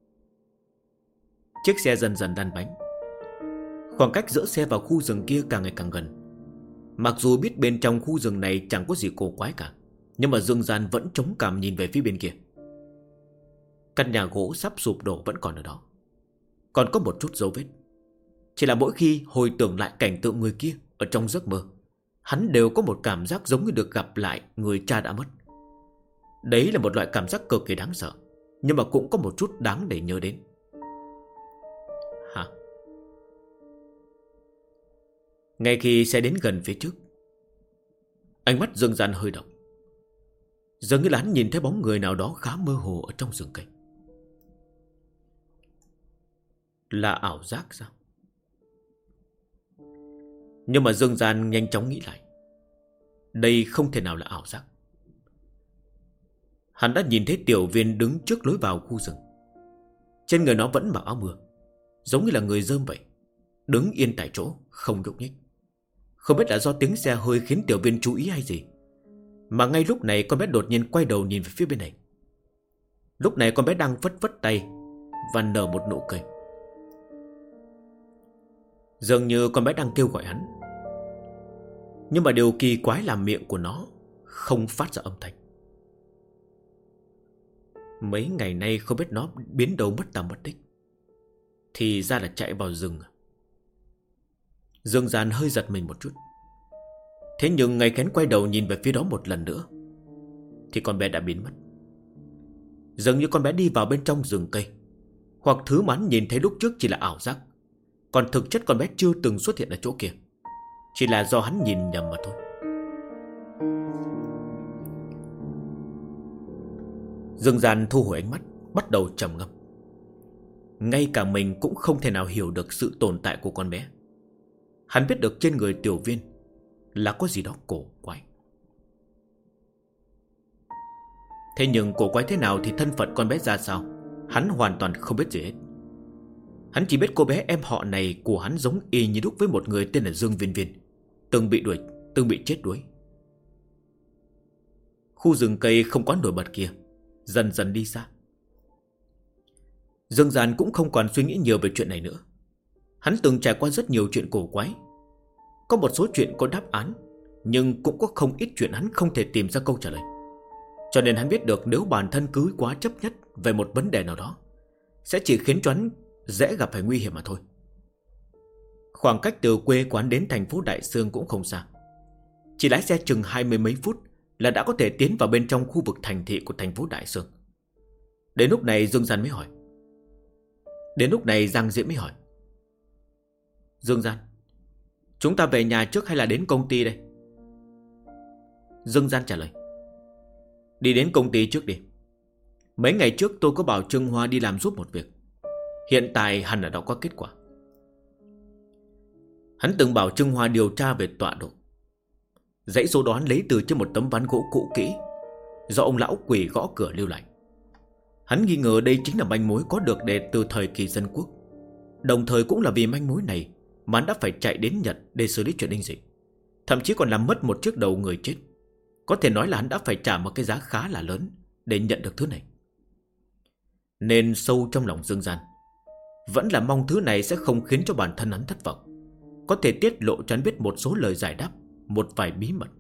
Speaker 1: Chiếc xe dần dần lăn bánh. Khoảng cách giữa xe và khu rừng kia càng ngày càng gần. Mặc dù biết bên trong khu rừng này chẳng có gì cổ quái cả, nhưng mà Dương Gian vẫn chống cằm nhìn về phía bên kia. Căn nhà gỗ sắp sụp đổ vẫn còn ở đó, còn có một chút dấu vết. Chỉ là mỗi khi hồi tưởng lại cảnh tượng người kia ở trong giấc mơ, hắn đều có một cảm giác giống như được gặp lại người cha đã mất. Đấy là một loại cảm giác cực kỳ đáng sợ, nhưng mà cũng có một chút đáng để nhớ đến. Hả? Ngay khi xe đến gần phía trước, ánh mắt Dương Gian hơi động. Dường như là hắn nhìn thấy bóng người nào đó khá mơ hồ ở trong rừng cây. Là ảo giác sao? Nhưng mà Dương Gian nhanh chóng nghĩ lại, đây không thể nào là ảo giác. Hắn đã nhìn thấy Tiểu Viên đứng trước lối vào khu rừng. Trên người nó vẫn mặc áo mưa, giống như là người rơm vậy, đứng yên tại chỗ không nhúc nhích. Không biết là do tiếng xe hơi khiến Tiểu Viên chú ý hay gì, mà ngay lúc này con bé đột nhiên quay đầu nhìn về phía bên này. Lúc này con bé đang phất phất tay và nở một nụ cười. Dường như con bé đang kêu gọi hắn. Nhưng mà điều kỳ quái là miệng của nó không phát ra âm thanh. Mấy ngày nay không biết nó biến đâu mất tăm mất tích. Thì ra là chạy vào rừng. Dương Gian hơi giật mình một chút. Thế nhưng ngày kén quay đầu nhìn về phía đó một lần nữa thì con bé đã biến mất. Dường như con bé đi vào bên trong rừng cây, hoặc thứ mà hắn nhìn thấy lúc trước chỉ là ảo giác, còn thực chất con bé chưa từng xuất hiện ở chỗ kia. Chỉ là do hắn nhìn nhầm mà thôi. Dương Gian thu hồi ánh mắt, bắt đầu trầm ngâm. Ngay cả mình cũng không thể nào hiểu được sự tồn tại của con bé. Hắn biết được trên người Tiểu Viên là có gì đó cổ quái. Thế nhưng cổ quái thế nào thì thân phận con bé ra sao, hắn hoàn toàn không biết gì hết. Hắn chỉ biết cô bé em họ này của hắn giống y như đúc với một người tên là Dương Viên Viên, từng bị chết đuối. Khu rừng cây không quá nổi bật kia dần dần đi xa. Dương Gian cũng không còn suy nghĩ nhiều về chuyện này nữa. Hắn từng trải qua rất nhiều chuyện cổ quái. Có một số chuyện có đáp án, nhưng cũng có không ít chuyện hắn không thể tìm ra câu trả lời. Cho nên hắn biết được nếu bản thân cứ quá chấp nhất về một vấn đề nào đó, sẽ chỉ khiến cho hắn dễ gặp phải nguy hiểm mà thôi. Khoảng cách từ quê quán đến thành phố Đại Xương cũng không xa. Chỉ lái xe chừng 20 mấy phút là đã có thể tiến vào bên trong khu vực thành thị của thành phố Đại Xương. Đến lúc này Dương Gian mới hỏi. Giang Diễm mới hỏi. Dương Gian, chúng ta về nhà trước hay là đến công ty đây? Dương Gian trả lời. Đi đến công ty trước đi. Mấy ngày trước tôi có bảo Trương Hoa đi làm giúp một việc. Hiện tại hẳn là đã có kết quả. Hắn từng bảo Trương Hoa điều tra về tọa độ. Dãy số đoán lấy từ trên một tấm ván gỗ cũ kỹ do ông lão quỷ gõ cửa lưu lại. Hắn nghi ngờ đây chính là manh mối có được từ thời kỳ dân quốc. Đồng thời cũng là vì manh mối này mà hắn đã phải chạy đến Nhật để xử lý chuyện đinh dị. Thậm chí còn làm mất một chiếc đầu người chết. Có thể nói là hắn đã phải trả một cái giá khá là lớn để nhận được thứ này. Nên sâu trong lòng Dương Gian vẫn là mong thứ này sẽ không khiến cho bản thân hắn thất vọng. có thể tiết lộ cho hắn biết một số lời giải đáp, một vài bí mật.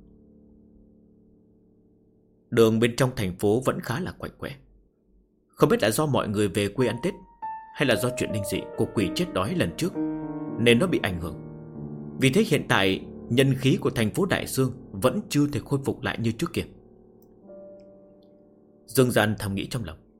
Speaker 1: Đường bên trong thành phố vẫn khá là quạnh quẽ. Không biết là do mọi người về quê ăn Tết, hay là do chuyện linh dị của quỷ chết đói lần trước nên nó bị ảnh hưởng. Vì thế hiện tại nhân khí của thành phố Đại Dương vẫn chưa thể khôi phục lại như trước kia. Dương Gian thầm nghĩ trong lòng,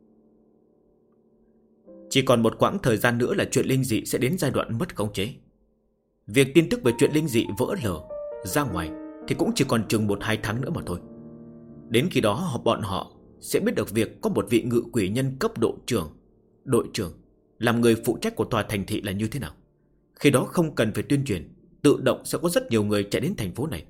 Speaker 1: chỉ còn một quãng thời gian nữa là chuyện linh dị sẽ đến giai đoạn mất khống chế. Việc tin tức về chuyện linh dị vỡ lở ra ngoài thì cũng chỉ còn chừng 1-2 tháng nữa mà thôi. Đến khi đó bọn họ sẽ biết được việc có một vị ngự quỷ nhân cấp đội trưởng làm người phụ trách của tòa thành thị là như thế nào. Khi đó không cần phải tuyên truyền, tự động sẽ có rất nhiều người chạy đến thành phố này.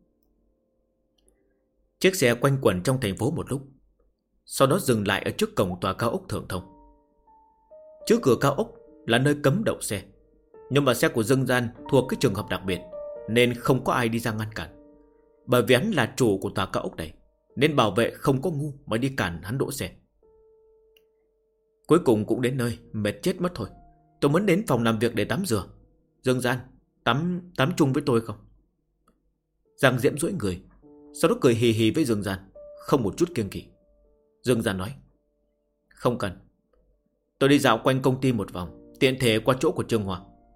Speaker 1: Chiếc xe quanh quẩn trong thành phố một lúc, sau đó dừng lại ở trước cổng tòa cao ốc Thượng Thông. Trước cửa cao ốc là nơi cấm đậu xe, nhưng mà xe của Dương Gian thuộc cái trường hợp đặc biệt nên không có ai đi ra ngăn cản. Bởi vì hắn là chủ của tòa cao ốc này, nên bảo vệ không có ngu mà đi cản hắn đỗ xe. Cuối cùng cũng đến nơi, mệt chết mất thôi. Tôi muốn đến phòng làm việc để tắm rửa. Dương Gian, tắm chung với tôi không? Giang Diễm duỗi người, sau đó cười hì hì với Dương Gian, không một chút kiêng kỵ. Dương Gian nói, không cần, tôi đi dạo quanh công ty một vòng, tiện thể qua chỗ của Trương Hoa.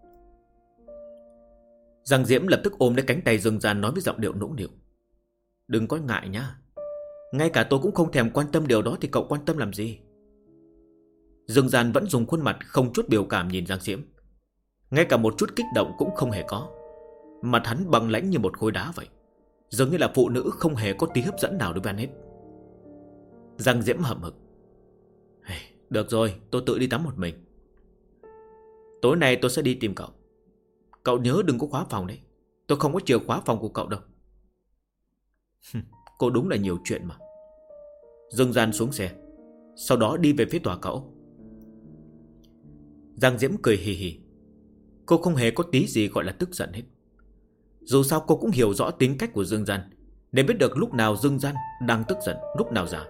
Speaker 1: Giang Diễm lập tức ôm lấy cánh tay Dương Gian, nói với giọng điệu nũng nịu, đừng có ngại nhá, ngay cả tôi cũng không thèm quan tâm điều đó thì cậu quan tâm làm gì? Dương Gian vẫn dùng khuôn mặt không chút biểu cảm nhìn Giang Diễm, ngay cả một chút kích động cũng không hề có. Mặt hắn băng lãnh như một khối đá vậy, dường như là phụ nữ không hề có tí hấp dẫn nào đối với hắn hết. Giang Diễm hậm hực, được rồi, tôi tự đi tắm một mình. Tối nay tôi sẽ đi tìm cậu. Cậu nhớ đừng có khóa phòng đấy, tôi không có chìa khóa phòng của cậu đâu. Cô đúng là nhiều chuyện mà. Dương Gian xuống xe, sau đó đi về phía tòa cao ốc. Giang Diễm cười hì hì. Cô không hề có tí gì gọi là tức giận hết. Dù sao cô cũng hiểu rõ tính cách của Dương Gian, nên biết được lúc nào Dương Gian đang tức giận, lúc nào giả.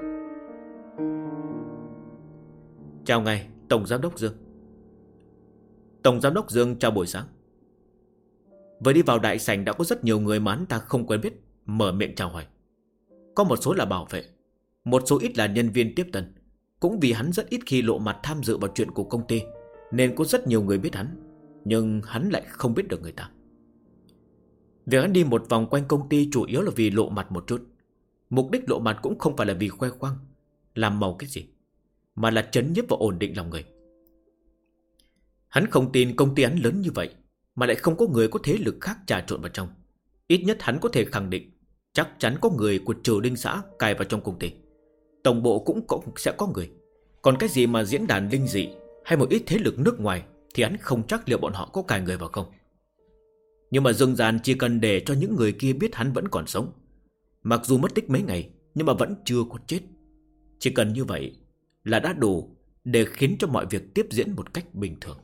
Speaker 1: Chào ngài, Tổng Giám đốc Dương. Tổng Giám đốc Dương chào buổi sáng. Vừa đi vào đại sảnh đã có rất nhiều người mà hắn ta không quen biết mở miệng chào hỏi. Có một số là bảo vệ, một số ít là nhân viên tiếp tân. Cũng vì hắn rất ít khi lộ mặt tham dự vào chuyện của công ty, nên có rất nhiều người biết hắn, nhưng hắn lại không biết được người ta. Việc hắn đi một vòng quanh công ty chủ yếu là vì lộ mặt một chút. Mục đích lộ mặt cũng không phải là vì khoe khoang, làm màu cái gì, mà là trấn nhiếp và ổn định lòng người. Hắn không tin công ty hắn lớn như vậy mà lại không có người có thế lực khác trà trộn vào trong. Ít nhất hắn có thể khẳng định chắc chắn có người của Trừ Đinh xã cài vào trong công ty. Tổng bộ cũng sẽ có người. Còn cái gì mà diễn đàn linh dị hay một ít thế lực nước ngoài thì hắn không chắc liệu bọn họ có cài người vào không. Nhưng mà Dương Gian chỉ cần để cho những người kia biết hắn vẫn còn sống, mặc dù mất tích mấy ngày nhưng mà vẫn chưa có chết. Chỉ cần như vậy là đã đủ để khiến cho mọi việc tiếp diễn một cách bình thường.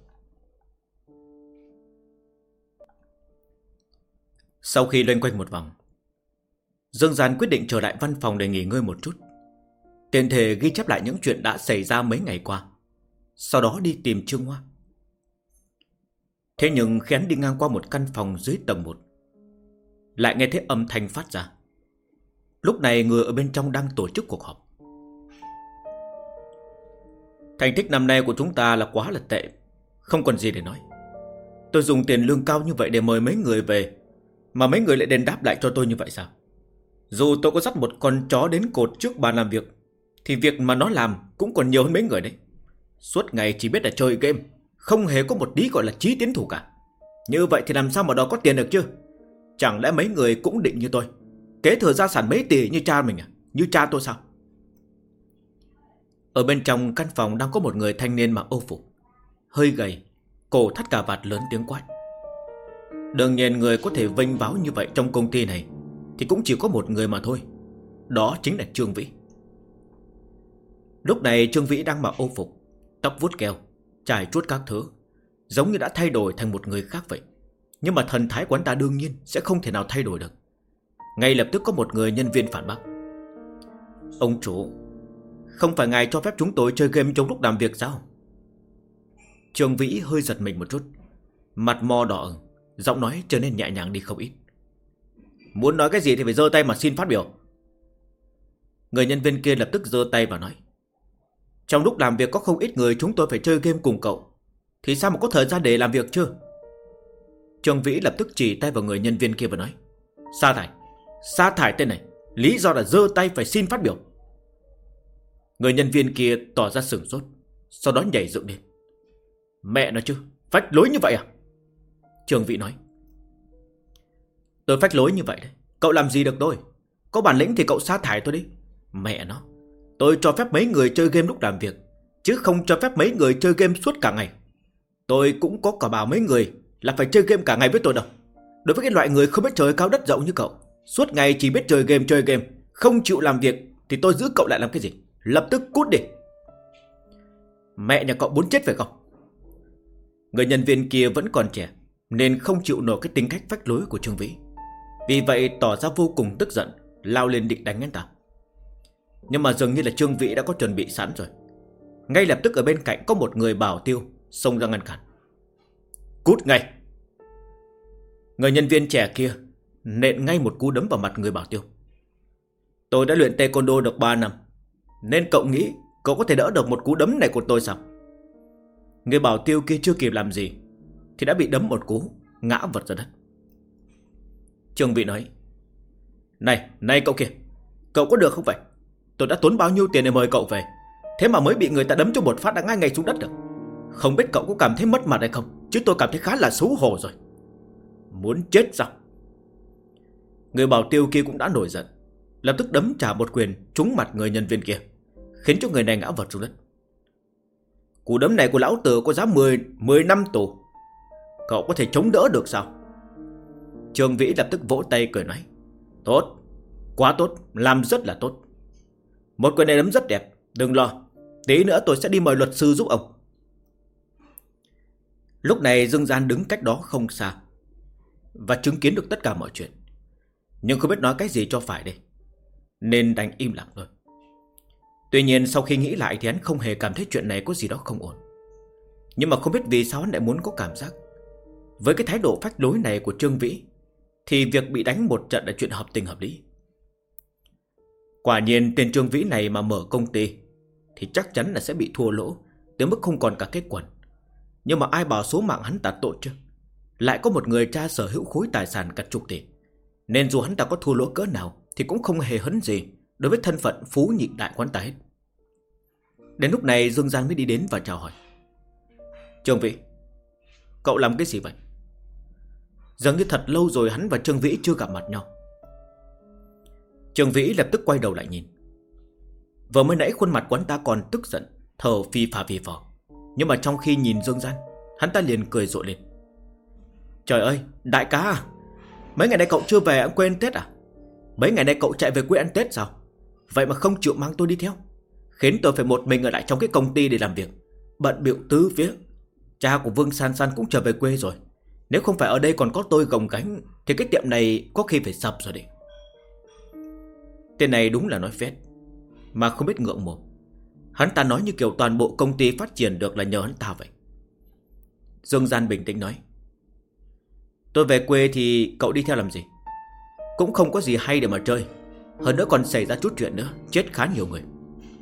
Speaker 1: Sau khi loanh quanh một vòng, Dương Gian quyết định trở lại văn phòng để nghỉ ngơi một chút, tiện thể ghi chép lại những chuyện đã xảy ra mấy ngày qua, sau đó đi tìm Trương Hoa. Thế nhưng khi hắn đi ngang qua một căn phòng dưới tầng 1, lại nghe thấy âm thanh phát ra. Lúc này người ở bên trong đang tổ chức cuộc họp. Thành tích năm nay của chúng ta là quá là tệ, không còn gì để nói. Tôi dùng tiền lương cao như vậy để mời mấy người về, mà mấy người lại đền đáp lại cho tôi như vậy sao? Dù tôi có dắt một con chó đến cột trước bàn làm việc, thì việc mà nó làm cũng còn nhiều hơn mấy người đấy. Suốt ngày chỉ biết là chơi game, không hề có một tí gọi là chí tiến thủ cả. Như vậy thì làm sao mà đòi có tiền được chứ? Chẳng lẽ mấy người cũng định như tôi, kế thừa gia sản mấy tỷ như cha mình à? Như cha tôi sao? Ở bên trong căn phòng đang có một người thanh niên mặc Âu phục, hơi gầy, cổ thắt cà vạt, lớn tiếng quát. Đương nhiên người có thể vênh váo như vậy trong công ty này thì cũng chỉ có một người mà thôi, đó chính là Trương Vĩ. Lúc này Trương Vĩ đang mặc Âu phục, tóc vuốt keo, chải chuốt các thứ, giống như đã thay đổi thành một người khác vậy. Nhưng mà thần thái của anh ta đương nhiên sẽ không thể nào thay đổi được. Ngay lập tức có một người nhân viên phản bác. Ông chủ, không phải ngài cho phép chúng tôi chơi game trong lúc làm việc sao? Trương Vĩ hơi giật mình một chút, mặt mo đỏ ửng, giọng nói trở nên nhẹ nhàng đi không ít. Muốn nói cái gì thì phải giơ tay mà xin phát biểu. Người nhân viên kia lập tức giơ tay và nói. Trong lúc làm việc có không ít người chúng tôi phải chơi game cùng cậu, thì sao mà có thời gian để làm việc chứ? Trương Vĩ lập tức chỉ tay vào người nhân viên kia và nói. Sa thải tên này, lý do là giơ tay phải xin phát biểu. Người nhân viên kia tỏ ra sửng sốt, sau đó nhảy dựng lên. Mẹ nó chứ, phách lối như vậy à? Trương Vĩ nói. Tôi phách lối như vậy đấy, cậu làm gì được tôi? Có bản lĩnh thì cậu sa thải tôi đi. Mẹ nó, tôi cho phép mấy người chơi game lúc làm việc, chứ không cho phép mấy người chơi game suốt cả ngày. Tôi cũng có cả bảo mấy người là phải chơi game cả ngày với tôi đâu. Đối với cái loại người không biết trời cao đất rộng như cậu, suốt ngày chỉ biết chơi game, không chịu làm việc, thì tôi giữ cậu lại làm cái gì? Lập tức cút đi. Mẹ nhà cậu muốn chết phải không? Người nhân viên kia vẫn còn trẻ, nên không chịu nổi cái tính cách phách lối của Trương Vĩ. Vì vậy tỏ ra vô cùng tức giận, lao lên định đánh anh ta. Nhưng mà dường như là Trương Vĩ đã có chuẩn bị sẵn rồi. Ngay lập tức ở bên cạnh có một người bảo tiêu xông ra ngăn cản. Cút ngay! Người nhân viên trẻ kia nện ngay một cú đấm vào mặt người bảo tiêu. Tôi đã luyện taekwondo được 3 năm, nên cậu nghĩ cậu có thể đỡ được một cú đấm này của tôi sao? Người bảo tiêu kia chưa kịp làm gì thì đã bị đấm một cú, ngã vật ra đất. Trương Vĩ nói. Này cậu kia, cậu có được không vậy? Tôi đã tốn bao nhiêu tiền để mời cậu về, thế mà mới bị người ta đấm cho một phát đã ngã ngay xuống đất được. Không biết cậu có cảm thấy mất mặt hay không, chứ tôi cảm thấy khá là xấu hổ rồi. Muốn chết sao? Người bảo tiêu kia cũng đã nổi giận, lập tức đấm trả một quyền trúng mặt người nhân viên kia, khiến cho người này ngã vật xuống đất. Cú đấm này của lão tử có giá 10 năm tù. Cậu có thể chống đỡ được sao? Trương Vĩ lập tức vỗ tay cười nói. Tốt, quá tốt, làm rất là tốt. Một quyền này đấm rất đẹp, đừng lo, tí nữa tôi sẽ đi mời luật sư giúp ông. Lúc này Dương Gian đứng cách đó không xa và chứng kiến được tất cả mọi chuyện, nhưng không biết nói cái gì cho phải đây, nên đành im lặng thôi. Tuy nhiên sau khi nghĩ lại thì hắn không hề cảm thấy chuyện này có gì đó không ổn. Nhưng mà không biết vì sao hắn lại muốn có cảm giác với cái thái độ phách lối này của Trương Vĩ thì việc bị đánh một trận là chuyện hợp tình hợp lý. Quả nhiên tên Trương Vĩ này mà mở công ty thì chắc chắn là sẽ bị thua lỗ tới mức không còn cả kết quần. Nhưng mà ai bảo số mạng hắn tạt tội chứ? Lại có một người cha sở hữu khối tài sản cả chục tỷ, nên dù hắn ta có thua lỗ cỡ nào thì cũng không hề hấn gì đối với thân phận phú nhị đại quán ta hết. Đến lúc này Dương Gian mới đi đến và chào hỏi. Trương Vĩ, cậu làm cái gì vậy? Dường như thật lâu rồi hắn và Trương Vĩ chưa gặp mặt nhau. Trương Vĩ lập tức quay đầu lại nhìn. Vừa mới nãy khuôn mặt quán ta còn tức giận, thở phì phò, nhưng mà trong khi nhìn Dương Gian, hắn ta liền cười rộ lên. Trời ơi, đại ca à, mấy ngày nay cậu chưa về ăn quê ăn Tết à? Mấy ngày nay cậu chạy về quê ăn Tết sao? Vậy mà không chịu mang tôi đi theo, khiến tôi phải một mình ở lại trong cái công ty để làm việc, bận bịu tứ phía. Cha của Vương San San cũng trở về quê rồi, nếu không phải ở đây còn có tôi gồng gánh thì cái tiệm này có khi phải sập rồi đấy. Tên này đúng là nói phét, mà không biết ngượng mồm. Hắn ta nói như kiểu toàn bộ công ty phát triển được là nhờ hắn ta vậy. Dương Gian bình tĩnh nói. Tôi về quê thì cậu đi theo làm gì? Cũng không có gì hay để mà chơi, hơn nữa còn xảy ra chút chuyện nữa, chết khá nhiều người.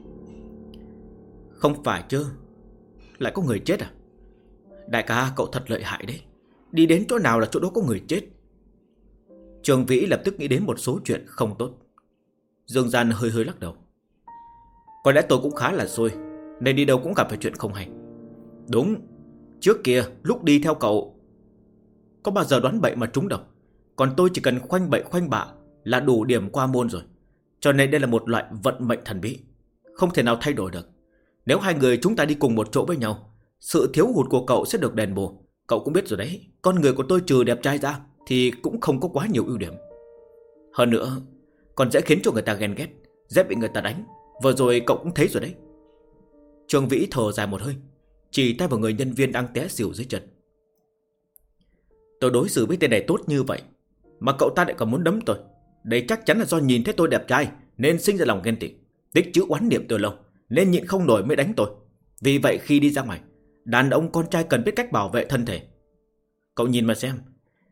Speaker 1: Không phải chứ, lại có người chết à? Đại ca cậu thật lợi hại đấy, đi đến chỗ nào là chỗ đó có người chết. Trương Vĩ lập tức nghĩ đến một số chuyện không tốt. Dương Gian hơi lắc đầu. Có lẽ tôi cũng khá là xui, nên đi đâu cũng gặp phải chuyện không hay. Đúng, trước kia lúc đi theo cậu có bao giờ đoán bậy mà trúng đâu. Còn tôi chỉ cần khoanh bậy khoanh bạ là đủ điểm qua môn rồi. Cho nên đây là một loại vận mệnh thần bí, không thể nào thay đổi được. Nếu hai người chúng ta đi cùng một chỗ với nhau, sự thiếu hụt của cậu sẽ được đền bù. Cậu cũng biết rồi đấy, con người của tôi trừ đẹp trai ra thì cũng không có quá nhiều ưu điểm. Hơn nữa còn dễ khiến cho người ta ghen ghét, dễ bị người ta đánh. Vừa rồi cậu cũng thấy rồi đấy. Trương Vĩ thở dài một hơi, chỉ tay vào người nhân viên đang té xỉu dưới chân. Tôi đối xử với tên này tốt như vậy mà cậu ta lại còn muốn đấm tôi. Đây chắc chắn là do nhìn thấy tôi đẹp trai nên sinh ra lòng ghen tị, tích trữ oán niệm từ lâu nên nhịn không nổi mới đánh tôi. Vì vậy khi đi ra ngoài, đàn ông con trai cần biết cách bảo vệ thân thể. Cậu nhìn mà xem,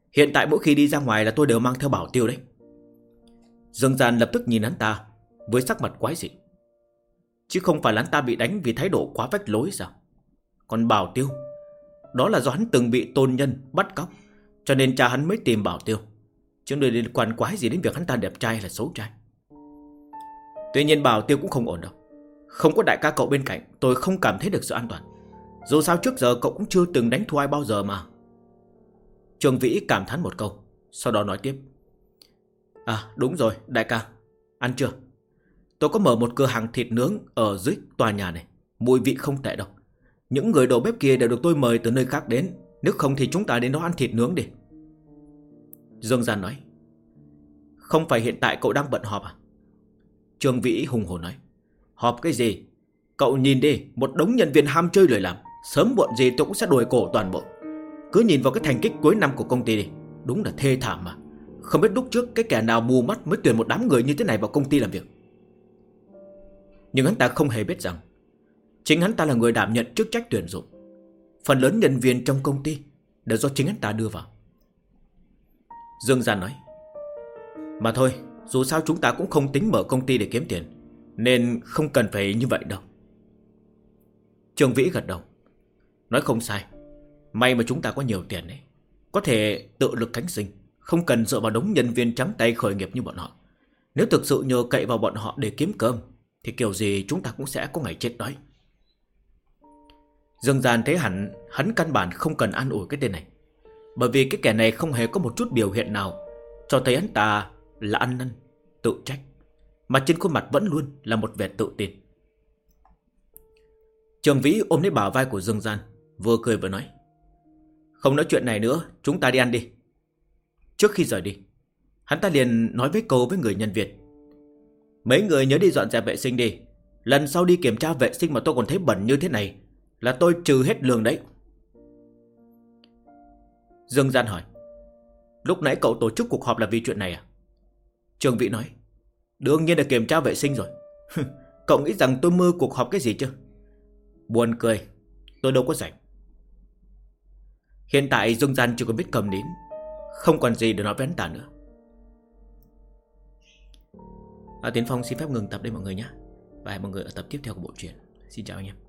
Speaker 1: Hiện tại mỗi khi đi ra ngoài là tôi đều mang theo bảo tiêu đấy. Dương Gian lập tức nhìn hắn ta với sắc mặt quái dị. Chứ không phải là hắn ta bị đánh vì thái độ quá vách lối sao? Còn bảo tiêu, đó là do hắn từng bị tôn nhân bắt cóc, cho nên cha hắn mới tìm bảo tiêu, chứ đừng liên quan quái gì đến việc hắn ta đẹp trai hay là xấu trai. Tuy nhiên bảo tiêu cũng không ổn đâu. Không có đại ca cậu bên cạnh, tôi không cảm thấy được sự an toàn. Dù sao trước giờ cậu cũng chưa từng đánh thua ai bao giờ mà. Trường Vĩ cảm thán một câu, sau đó nói tiếp. À đúng rồi đại ca, ăn chưa? Tôi có mở một cửa hàng thịt nướng ở dưới tòa nhà này, mùi vị không tệ đâu. Những người đầu bếp kia đều được tôi mời từ nơi khác đến, nếu không thì chúng ta đến đó ăn thịt nướng đi. Dương Gian nói. Không phải hiện tại cậu đang bận họp à? Trường Vĩ hùng hổ nói. Họp cái gì? Cậu nhìn đi, một đống nhân viên ham chơi lười làm, sớm muộn gì tôi cũng sẽ đuổi cổ toàn bộ. Cứ nhìn vào cái thành tích cuối năm của công ty đi, đúng là thê thảm mà. Không biết lúc trước cái kẻ nào mù mắt mới tuyển một đám người như thế này vào công ty làm việc. Nhưng hắn ta không hề biết rằng chính hắn ta là người đảm nhận chức trách tuyển dụng. Phần lớn nhân viên trong công ty đều do chính hắn ta đưa vào. Dương Gian nói. Mà thôi, dù sao chúng ta cũng không tính mở công ty để kiếm tiền, nên không cần phải như vậy đâu. Trương Vĩ gật đầu. Nói không sai. May mà chúng ta có nhiều tiền đấy, có thể tự lực cánh sinh, không cần dựa vào đống nhân viên trắng tay khởi nghiệp như bọn họ. Nếu thực sự nhờ cậy vào bọn họ để kiếm cơm thì kiểu gì chúng ta cũng sẽ có ngày chết đói. Dương Gian thấy hắn căn bản không cần an ủi cái tên này, bởi vì cái kẻ này không hề có một chút biểu hiện nào cho thấy hắn ta là ăn năn, tự trách, mà trên khuôn mặt vẫn luôn là một vẻ tự tin. Trường Vĩ ôm lấy bả vai của Dương Gian, vừa cười vừa nói. Không nói chuyện này nữa, chúng ta đi ăn đi. Trước khi rời đi, hắn ta liền nói với câu với người nhân viên. Mấy người nhớ đi dọn dẹp vệ sinh đi. Lần sau đi kiểm tra vệ sinh mà tôi còn thấy bẩn như thế này là tôi trừ hết lương đấy. Dương Gian hỏi. Lúc nãy cậu tổ chức cuộc họp là vì chuyện này à? Trường Vĩ nói. Đương nhiên là kiểm tra vệ sinh rồi. Cậu nghĩ rằng tôi mơ cuộc họp cái gì chứ? Buồn cười, tôi đâu có rảnh. Hiện tại Dương Gian chưa có biết cầm nín, không còn gì để nói với hắn ta nữa. Tiến Phong xin phép ngừng tập đây mọi người nhé. Và hẹn mọi người ở tập tiếp theo của bộ truyện. Xin chào anh em.